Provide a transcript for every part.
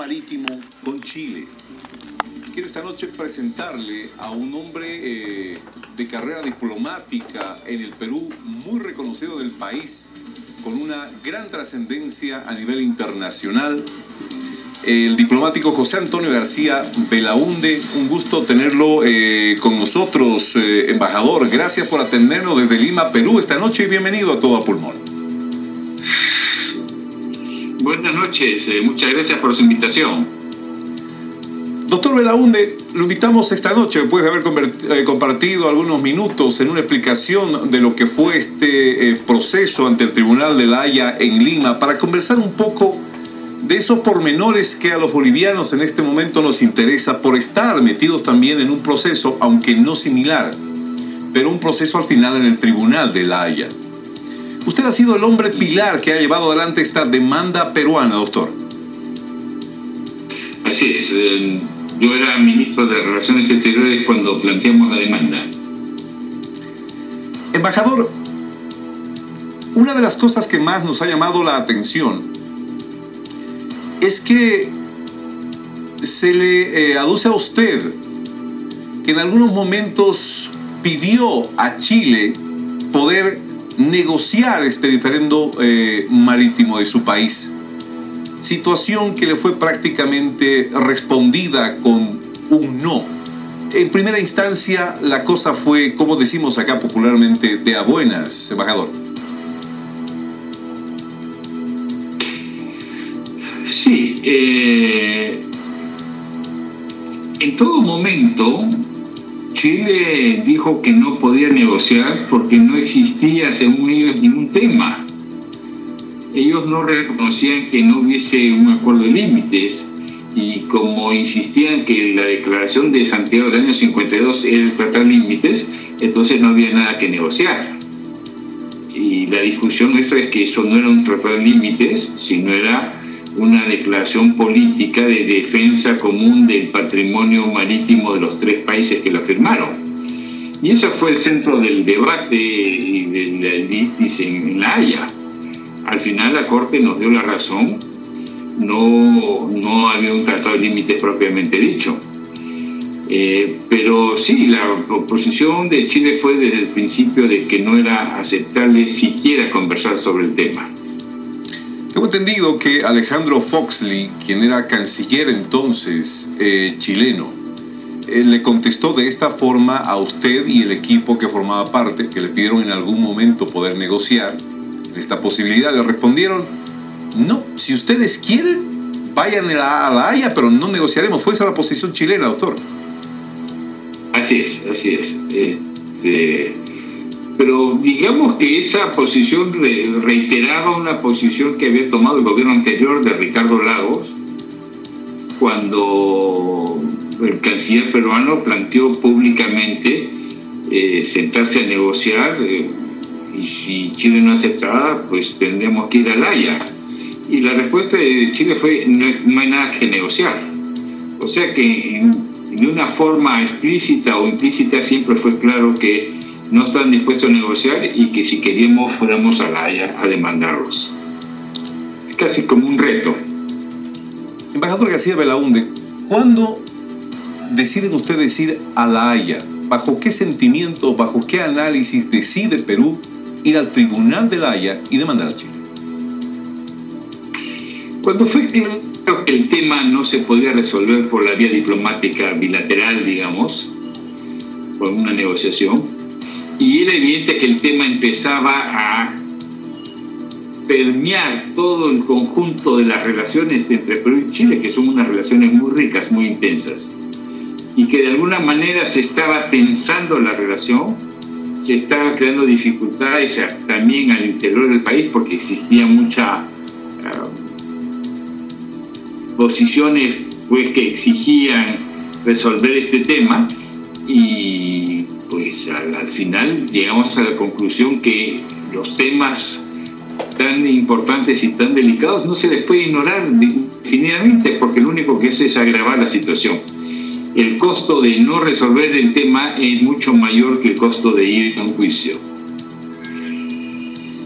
marítimo con Chile. Quiero esta noche presentarle a un hombre de carrera diplomática en el Perú, muy reconocido del país, con una gran trascendencia a nivel internacional, el diplomático José Antonio García Belaúnde. Un gusto tenerlo con nosotros, embajador. Gracias por atendernos desde Lima, Perú, esta noche, y bienvenido a Todo a Pulmón. Buenas noches, muchas gracias por su invitación. Doctor Belaúnde, lo invitamos esta noche, después de haber compartido algunos minutos en una explicación de lo que fue este proceso ante el Tribunal de La Haya en Lima, para conversar un poco de esos pormenores que a los bolivianos en este momento nos interesa, por estar metidos también en un proceso, aunque no similar, pero un proceso al final en el Tribunal de La Haya. Usted ha sido el hombre pilar que ha llevado adelante esta demanda peruana, doctor. Así es. Yo era ministro de Relaciones Exteriores cuando planteamos la demanda. Embajador, una de las cosas que más nos ha llamado la atención es que se le aduce a usted que en algunos momentos pidió a Chile poder negociar este diferendo marítimo de su país. Situación que le fue prácticamente respondida con un no. En primera instancia, la cosa fue, como decimos acá popularmente, de a buenas, embajador. Sí, en todo momento Chile dijo que no podía negociar porque no existía, según ellos, ningún tema. Ellos no reconocían que no hubiese un acuerdo de límites, y como insistían que la declaración de Santiago del año 52 era el tratado de límites, entonces no había nada que negociar. Y la discusión nuestra es que eso no era un tratado de límites, sino era una declaración política de defensa común del patrimonio marítimo de los tres países que lo firmaron. Y ese fue el centro del debate y del litis en La Haya. Al final la Corte nos dio la razón, no había un tratado de límites propiamente dicho. Pero sí, la oposición de Chile fue desde el principio de que no era aceptable siquiera conversar sobre el tema. Tengo entendido que Alejandro Foxley, quien era canciller entonces chileno, le contestó de esta forma a usted y el equipo que formaba parte, que le pidieron en algún momento poder negociar esta posibilidad. Le respondieron: no, si ustedes quieren, vayan a La Haya, pero no negociaremos. Fue esa la posición chilena, doctor. Así es. Pero digamos que esa posición reiteraba una posición que había tomado el gobierno anterior de Ricardo Lagos, cuando el canciller peruano planteó públicamente sentarse a negociar, y si Chile no aceptaba, pues tendríamos que ir a La Haya. Y la respuesta de Chile fue: no hay nada que negociar. O sea que de una forma explícita o implícita siempre fue claro que no estaban dispuestos a negociar y que si queríamos fuéramos a La Haya a demandarlos. Es casi como un reto. Embajador García Belaúnde, ¿cuándo deciden ustedes ir a La Haya? ¿Bajo qué sentimiento, bajo qué análisis decide Perú ir al Tribunal de La Haya y demandar a Chile? Cuando fue claro que el tema no se podía resolver por la vía diplomática bilateral, digamos, por una negociación, y era evidente que el tema empezaba a permear todo el conjunto de las relaciones entre Perú y Chile, que son unas relaciones muy ricas, muy intensas, y que de alguna manera se estaba tensando la relación, se estaban creando dificultades también al interior del país, porque existía mucha posiciones pues que exigían resolver este tema, y pues al final llegamos a la conclusión que los temas tan importantes y tan delicados no se les puede ignorar definitivamente, porque lo único que hace es agravar la situación. El costo de no resolver el tema es mucho mayor que el costo de ir a un juicio.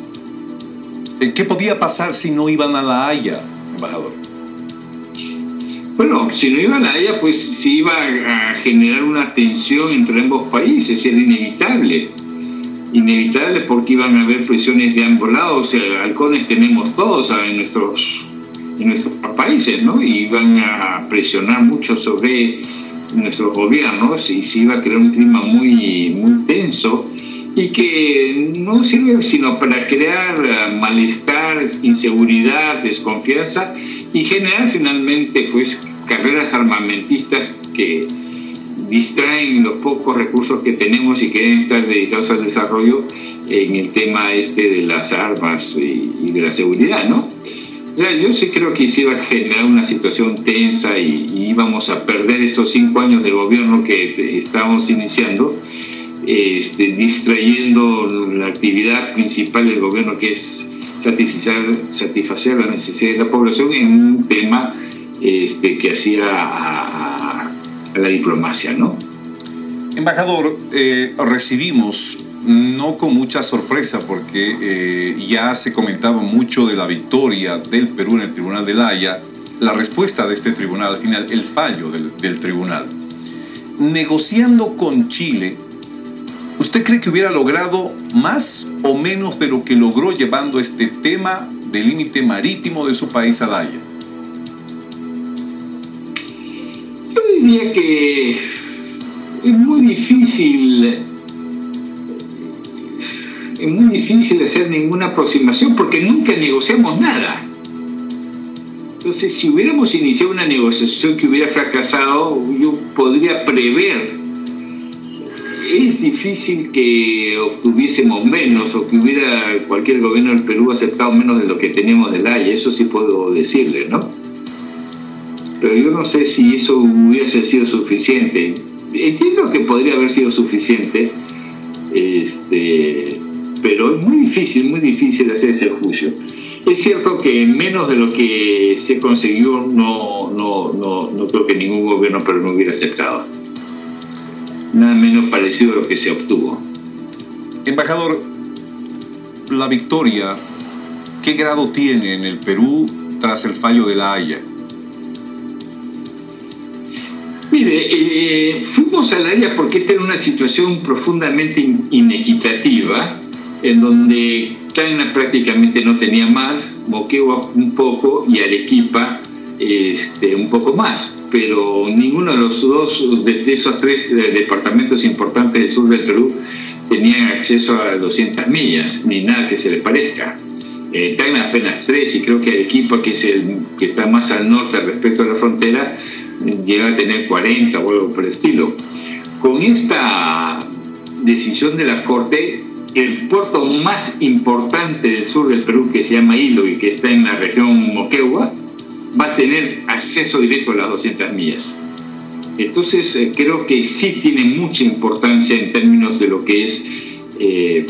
¿Qué podía pasar si no iban a La Haya, embajador? Bueno, si no iba a La Haya, pues se iba a generar una tensión entre ambos países, era inevitable. Inevitable porque iban a haber presiones de ambos lados. O sea, halcones tenemos todos en nuestros países, ¿no? Y iban a presionar mucho sobre nuestros gobiernos y se iba a crear un clima muy, muy tenso y que no sirve sino para crear malestar, inseguridad, desconfianza y generar finalmente pues carreras armamentistas que distraen los pocos recursos que tenemos y que deben estar dedicados al desarrollo en el tema de las armas y de la seguridad, ¿no? O sea, yo sí creo que se iba a generar una situación tensa y íbamos a perder estos 5 años de gobierno que estábamos iniciando, distrayendo la actividad principal del gobierno, que es satisfacer las necesidades de la población en un tema que hacía a la diplomacia, ¿no? Embajador, recibimos, no con mucha sorpresa, porque ya se comentaba mucho de la victoria del Perú en el Tribunal de La Haya, la respuesta de este tribunal, al final, el fallo del tribunal. Negociando con Chile, ¿usted cree que hubiera logrado más o menos de lo que logró llevando este tema del límite marítimo de su país a La Haya? Yo diría que es muy difícil hacer ninguna aproximación porque nunca negociamos nada. Entonces, si hubiéramos iniciado una negociación que hubiera fracasado, yo podría prever. Es difícil que obtuviésemos menos o que hubiera cualquier gobierno del Perú aceptado menos de lo que tenemos de La Haya, eso sí puedo decirle, ¿no? Pero yo no sé si eso hubiese sido suficiente. Entiendo que podría haber sido suficiente, pero es muy difícil hacer ese juicio. Es cierto que menos de lo que se consiguió no creo que ningún gobierno peruano hubiera aceptado. Nada menos parecido a lo que se obtuvo. Embajador, la victoria, ¿qué grado tiene en el Perú tras el fallo de La Haya? Mire, fuimos a La Haya porque esta era una situación profundamente inequitativa, en donde Tacna prácticamente no tenía mar, Moquegua un poco y Arequipa un poco más, pero ninguno de los dos, de esos 3 departamentos importantes del sur del Perú, tenían acceso a 200 millas, ni nada que se le parezca. Tacna apenas 3, y creo que Arequipa, que es el que está más al norte respecto a la frontera, llega a tener 40 o algo por el estilo. Con esta decisión de la Corte, el puerto más importante del sur del Perú, que se llama Hilo y que está en la región Moquegua, va a tener acceso directo a las 200 millas. Entonces creo que sí tiene mucha importancia en términos de lo que es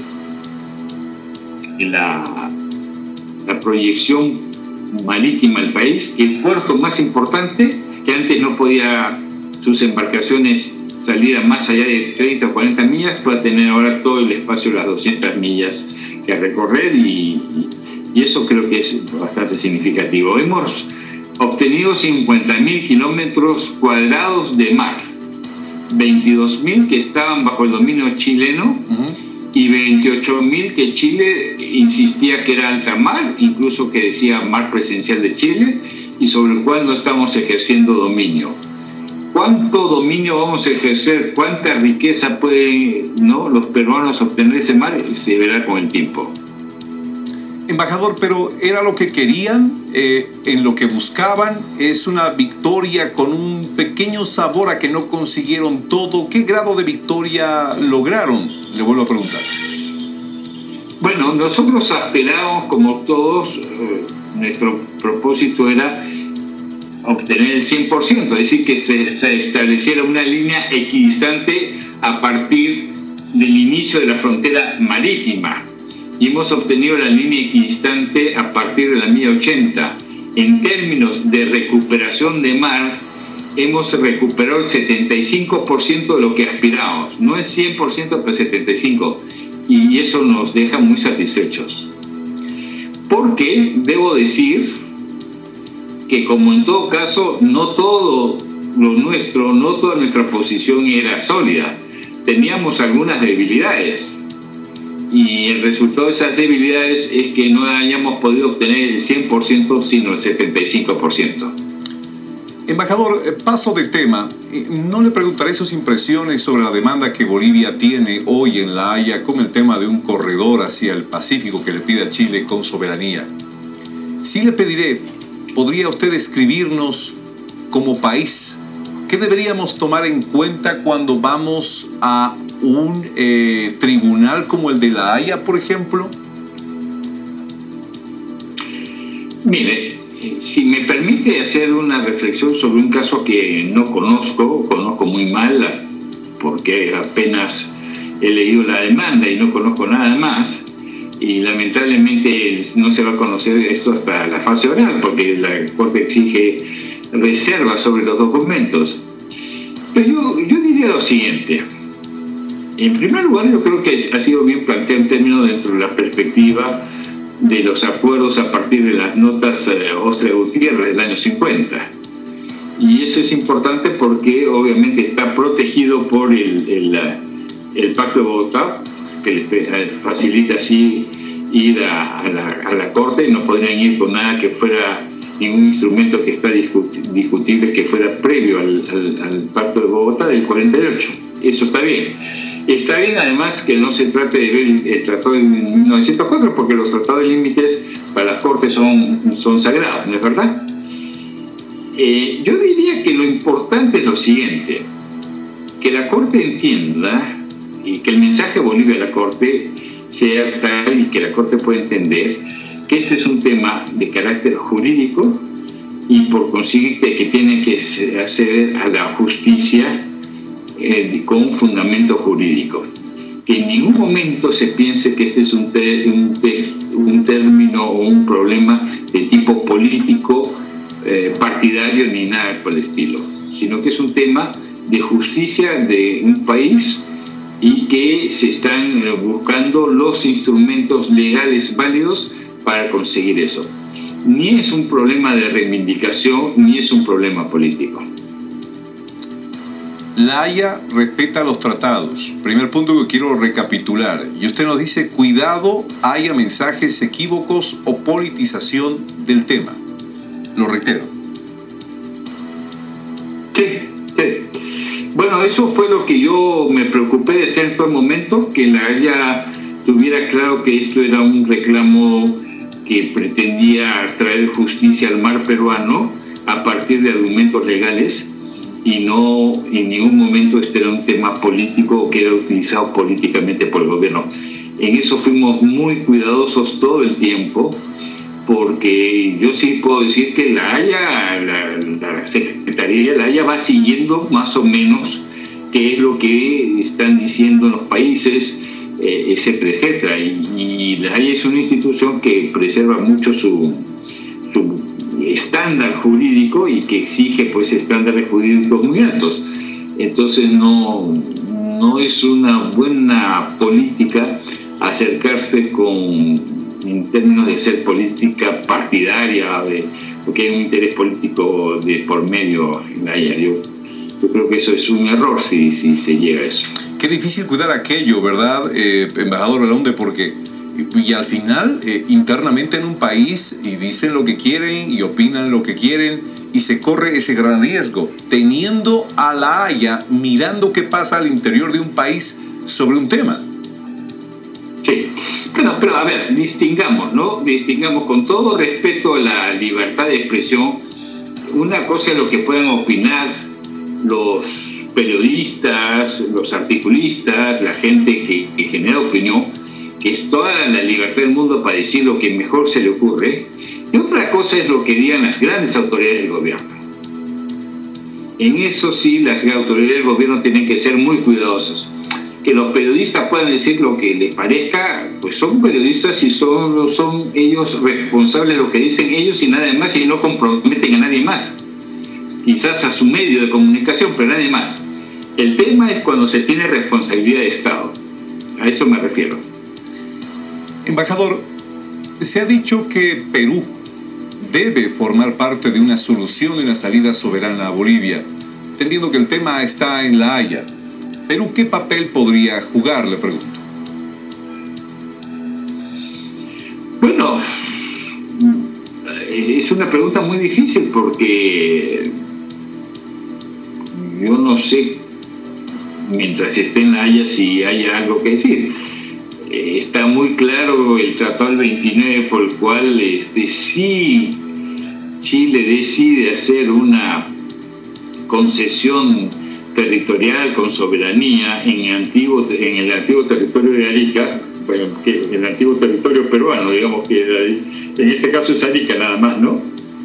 la proyección marítima del país. El puerto más importante, que antes no podía sus embarcaciones salir a más allá de 30 o 40 millas, va a tener ahora todo el espacio de las 200 millas que recorrer y eso creo que es bastante significativo. Hemos obtenido 50.000 kilómetros cuadrados de mar, 22.000 que estaban bajo el dominio chileno y 28.000 que Chile insistía que era alta mar, incluso que decía mar presencial de Chile, y sobre el cual no estamos ejerciendo dominio. ¿Cuánto dominio vamos a ejercer? ¿Cuánta riqueza pueden los peruanos obtener ese mar? Se verá con el tiempo. Embajador, pero ¿era lo que querían? ¿En lo que buscaban? ¿Es una victoria con un pequeño sabor a que no consiguieron todo? ¿Qué grado de victoria lograron? Le vuelvo a preguntar. Bueno, nosotros aspirábamos, como todos, nuestro propósito era obtener el 100%, es decir, que se estableciera una línea equidistante a partir del inicio de la frontera marítima. Y hemos obtenido la línea equidistante a partir de la milla 80. En términos de recuperación de mar, hemos recuperado el 75% de lo que aspirábamos. No es 100%, pero 75%. Y eso nos deja muy satisfechos. Porque debo decir que que, como en todo caso, no todo lo nuestro, no toda nuestra posición era sólida. Teníamos algunas debilidades. Y el resultado de esas debilidades es que no hayamos podido obtener el 100%, sino el 75%. Embajador, paso de tema. No le preguntaré sus impresiones sobre la demanda que Bolivia tiene hoy en La Haya con el tema de un corredor hacia el Pacífico que le pide a Chile con soberanía. Sí le pediré, ¿podría usted escribirnos como país qué deberíamos tomar en cuenta cuando vamos a un tribunal como el de La Haya, por ejemplo? Mire, si me permite hacer una reflexión sobre un caso que no conozco muy mal, porque apenas he leído la demanda y no conozco nada más, y lamentablemente no se va a conocer esto hasta la fase oral, porque la Corte exige reservas sobre los documentos. Pero yo diría lo siguiente. En primer lugar, yo creo que ha sido bien planteado en términos dentro de la perspectiva de los acuerdos a partir de las notas Austria-Gutiérrez del año 50. Y eso es importante porque obviamente está protegido por el Pacto de Bogotá, que les facilita así ir a la Corte, y no podrían ir con nada que fuera ningún instrumento que está discutible que fuera previo al Pacto de Bogotá del 48. Eso está bien. Está bien además que no se trate de ver el tratado de 1904, porque los tratados de límites para las Cortes son sagrados, ¿no es verdad? Yo diría que lo importante es lo siguiente, que la Corte entienda y que el mensaje de Bolivia a la Corte sea tal y que la Corte pueda entender que este es un tema de carácter jurídico y por consiguiente que tiene que hacer a la justicia con un fundamento jurídico. Que en ningún momento se piense que este es un término o un problema de tipo político, partidario ni nada por el estilo, sino que es un tema de justicia de un país y que se están buscando los instrumentos legales válidos para conseguir eso. Ni es un problema de reivindicación, ni es un problema político. La Haya respeta los tratados. Primer punto que quiero recapitular. Y usted nos dice, cuidado, haya mensajes equívocos o politización del tema. Lo reitero. Sí. Bueno, eso fue lo que yo me preocupé de hacer en todo momento, que La Haya tuviera claro que esto era un reclamo que pretendía traer justicia al mar peruano a partir de argumentos legales, y no en ningún momento este era un tema político o que era utilizado políticamente por el gobierno. En eso fuimos muy cuidadosos todo el tiempo, porque yo sí puedo decir que La Haya, la Secretaría de La Haya va siguiendo más o menos qué es lo que están diciendo los países, etcétera, etcétera. Y La Haya es una institución que preserva mucho su estándar jurídico y que exige pues estándares jurídicos muy altos. Entonces no es una buena política acercarse en términos de ser política partidaria, porque hay un interés político de por medio en La Haya. Yo creo que eso es un error si se llega a eso. Qué difícil cuidar aquello, ¿verdad, embajador Belaunde? Porque y al final, internamente en un país, y dicen lo que quieren y opinan lo que quieren, y se corre ese gran riesgo, teniendo a La Haya mirando qué pasa al interior de un país sobre un tema. Sí, pero a ver, distingamos, ¿no? Distingamos con todo respeto a la libertad de expresión. Una cosa es lo que puedan opinar los periodistas, los articulistas, la gente que genera opinión, que es toda la libertad del mundo para decir lo que mejor se le ocurre, y otra cosa es lo que digan las grandes autoridades del gobierno. En eso sí, las autoridades del gobierno tienen que ser muy cuidadosos. Que los periodistas puedan decir lo que les parezca, pues son periodistas y son ellos responsables de lo que dicen ellos y nada más, y no comprometen a nadie más. Quizás a su medio de comunicación, pero nadie más. El tema es cuando se tiene responsabilidad de Estado. A eso me refiero. Embajador, se ha dicho que Perú debe formar parte de una solución y una salida soberana a Bolivia, entendiendo que el tema está en La Haya. Perú, ¿qué papel podría jugar?, le pregunto. Bueno, es una pregunta muy difícil porque yo no sé, mientras esté en La Haya, si hay algo que decir. Está muy claro el Tratado del 29 por el cual si Chile decide hacer una concesión territorial con soberanía en el antiguo territorio de Arica, bueno, que el antiguo territorio peruano, digamos que en este caso es Arica nada más, ¿no?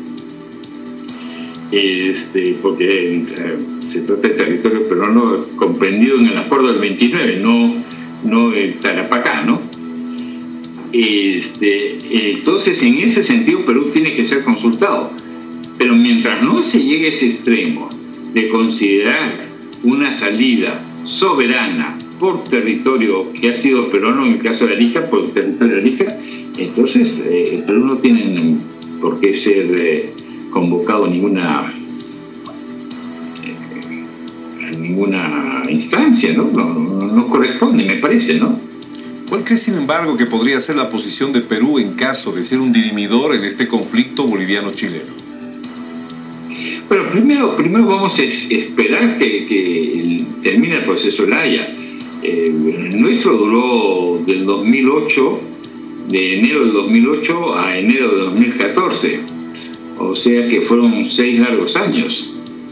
Porque se trata de territorio peruano comprendido en el acuerdo del 29, no el Tarapacá, ¿no? Entonces, en ese sentido, Perú tiene que ser consultado. Pero mientras no se llegue a ese extremo de considerar una salida soberana por territorio que ha sido peruano, en el caso de Arica, por el territorio de Arica, entonces Perú no tiene por qué ser convocado a ninguna instancia, ¿no? No corresponde, me parece, ¿no? ¿Cuál cree, sin embargo, que podría ser la posición de Perú en caso de ser un dirimidor en este conflicto boliviano-chileno? Bueno, primero vamos a esperar que termine el proceso de La Haya. Nuestro duró del 2008, de enero del 2008 a enero del 2014, o sea que fueron 6 largos años.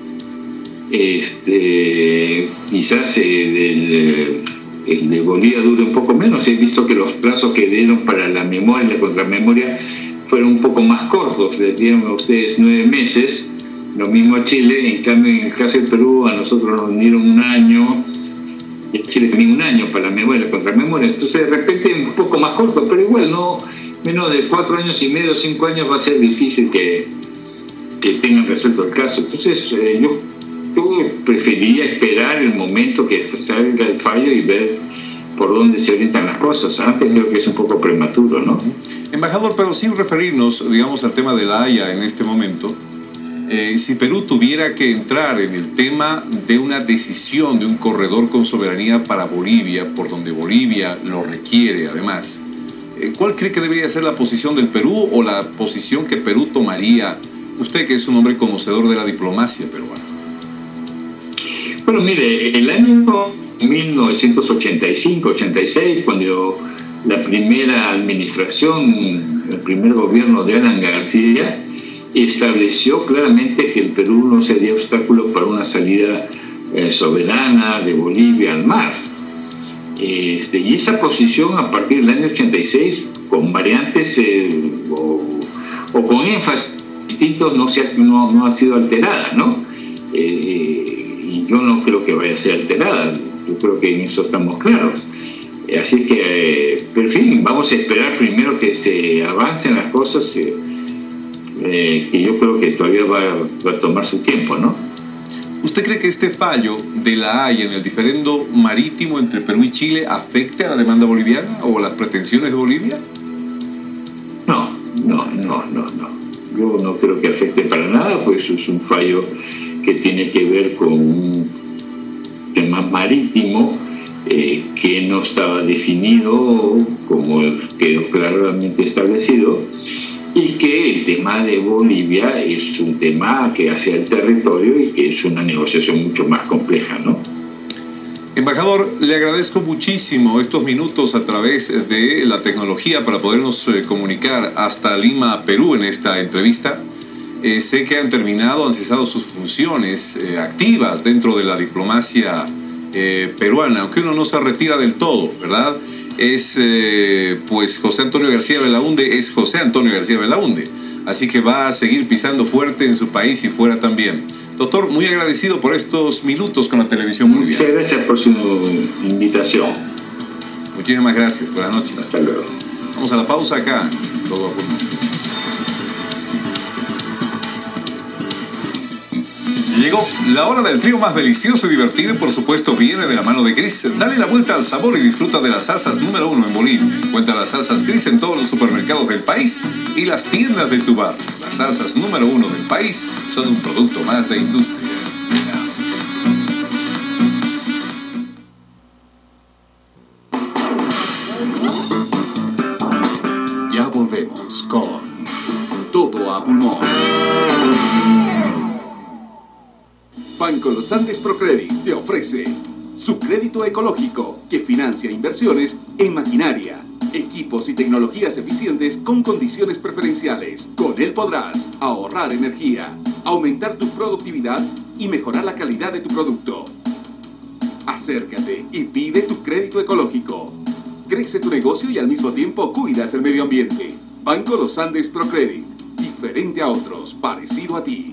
Quizás el de Bolivia dure un poco menos. He visto que los plazos que dieron para la memoria y la contramemoria fueron un poco más cortos, les dieron a ustedes 9 meses, lo mismo a Chile. En cambio, en el caso de Perú, a nosotros nos dieron 1 año, y a Chile tenía 1 año para la memoria y la contramemoria. Entonces, de repente, un poco más corto, pero igual, no menos de 4 años y medio, 5 años va a ser difícil que tengan resuelto el caso. Entonces, yo preferiría esperar el momento que salga el fallo y ver por dónde se orientan las cosas. Antes creo que es un poco prematuro, ¿no? Embajador, pero sin referirnos, digamos, al tema de La Haya en este momento, si Perú tuviera que entrar en el tema de una decisión de un corredor con soberanía para Bolivia, por donde Bolivia lo requiere además, ¿cuál cree que debería ser la posición del Perú o la posición que Perú tomaría? Usted, que es un hombre conocedor de la diplomacia peruana. Bueno, mire, el año 1985-86, cuando la primera administración, el primer gobierno de Alan García, estableció claramente que el Perú no sería obstáculo para una salida soberana de Bolivia al mar. Y esa posición, a partir del año 86, con variantes o con énfasis distintos, no ha sido alterada, ¿no? Y yo no creo que vaya a ser alterada. Yo creo que en eso estamos claros. Así que, pero en fin, vamos a esperar primero que se avancen las cosas, que yo creo que todavía va a tomar su tiempo, ¿no? ¿Usted cree que este fallo de La Haya en el diferendo marítimo entre Perú y Chile afecte a la demanda boliviana o a las pretensiones de Bolivia? No. Yo no creo que afecte para nada, pues es un fallo que tiene que ver con un tema marítimo que no estaba definido, como quedó claramente establecido, y que el tema de Bolivia es un tema que hace al territorio y que es una negociación mucho más compleja, ¿no? Embajador, le agradezco muchísimo estos minutos a través de la tecnología para podernos comunicar hasta Lima, Perú, en esta entrevista. Sé que han cesado sus funciones activas dentro de la diplomacia peruana, aunque uno no se retira del todo, ¿verdad? Pues José Antonio García Belaúnde es José Antonio García Belaúnde, así que va a seguir pisando fuerte en su país y fuera también. Doctor, muy agradecido por estos minutos con la televisión boliviana. Muchas gracias por su invitación. Muchísimas gracias, buenas noches. Hasta luego. Vamos a la pausa acá. Todo a Llegó la hora del trío más delicioso y divertido y por supuesto viene de la mano de Cris. Dale la vuelta al sabor y disfruta de las salsas número 1 en Bolivia. Encuentra las salsas Cris en todos los supermercados del país y las tiendas de tu barrio. Las salsas número 1 del país son un producto más de industria. Ya volvemos con Todo a Pulmón. Banco Los Andes Procredit te ofrece su crédito ecológico que financia inversiones en maquinaria, equipos y tecnologías eficientes con condiciones preferenciales. Con él podrás ahorrar energía, aumentar tu productividad y mejorar la calidad de tu producto. Acércate y pide tu crédito ecológico. Crece tu negocio y al mismo tiempo cuidas el medio ambiente. Banco Los Andes Procredit. Diferente a otros, parecido a ti.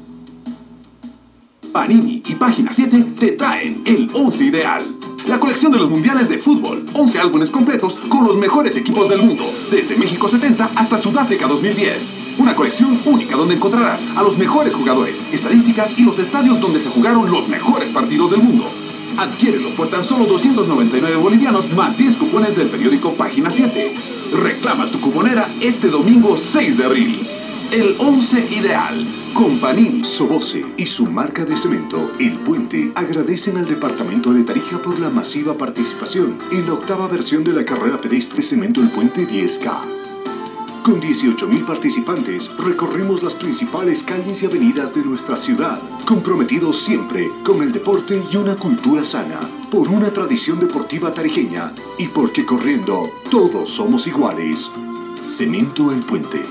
Panini y Página 7 te traen el 11 ideal. La colección de los mundiales de fútbol. 11 álbumes completos con los mejores equipos del mundo. Desde México 70 hasta Sudáfrica 2010. Una colección única donde encontrarás a los mejores jugadores, estadísticas y los estadios donde se jugaron los mejores partidos del mundo. Adquiérelo por tan solo 299 bolivianos más 10 cupones del periódico Página 7. Reclama tu cuponera este domingo 6 de abril. El 11 ideal. Con Panini. Soboce y su marca de cemento, El Puente, agradecen al departamento de Tarija por la masiva participación en la 8ª versión de la carrera pedestre Cemento El Puente 10K. Con 18.000 participantes, recorrimos las principales calles y avenidas de nuestra ciudad, comprometidos siempre con el deporte y una cultura sana, por una tradición deportiva tarijeña y porque corriendo todos somos iguales. Cemento El Puente.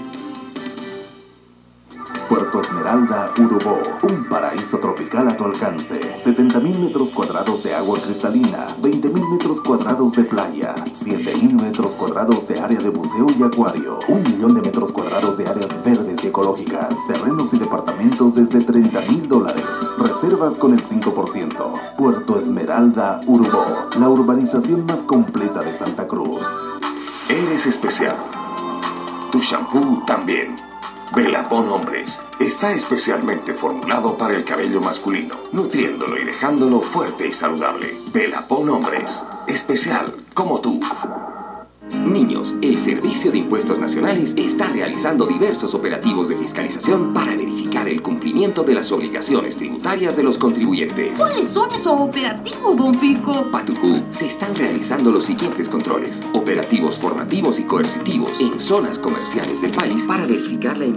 Puerto Esmeralda, Urubó, un paraíso tropical a tu alcance. 70.000 metros cuadrados de agua cristalina, 20.000 metros cuadrados de playa, 7.000 metros cuadrados de área de buceo y acuario, 1 millón de metros cuadrados de áreas verdes y ecológicas, terrenos y departamentos desde $30.000. Reservas con el 5%. Puerto Esmeralda, Urubó, la urbanización más completa de Santa Cruz. Eres especial. Tu shampoo también. Velapón Hombres está especialmente formulado para el cabello masculino, nutriéndolo y dejándolo fuerte y saludable. Velapón Hombres, especial como tú. Niños, el Servicio de Impuestos Nacionales está realizando diversos operativos de fiscalización para verificar el cumplimiento de las obligaciones tributarias de los contribuyentes. ¿Cuáles son esos operativos, don Fico? Patujú, se están realizando los siguientes controles: operativos formativos y coercitivos en zonas comerciales del país para verificar la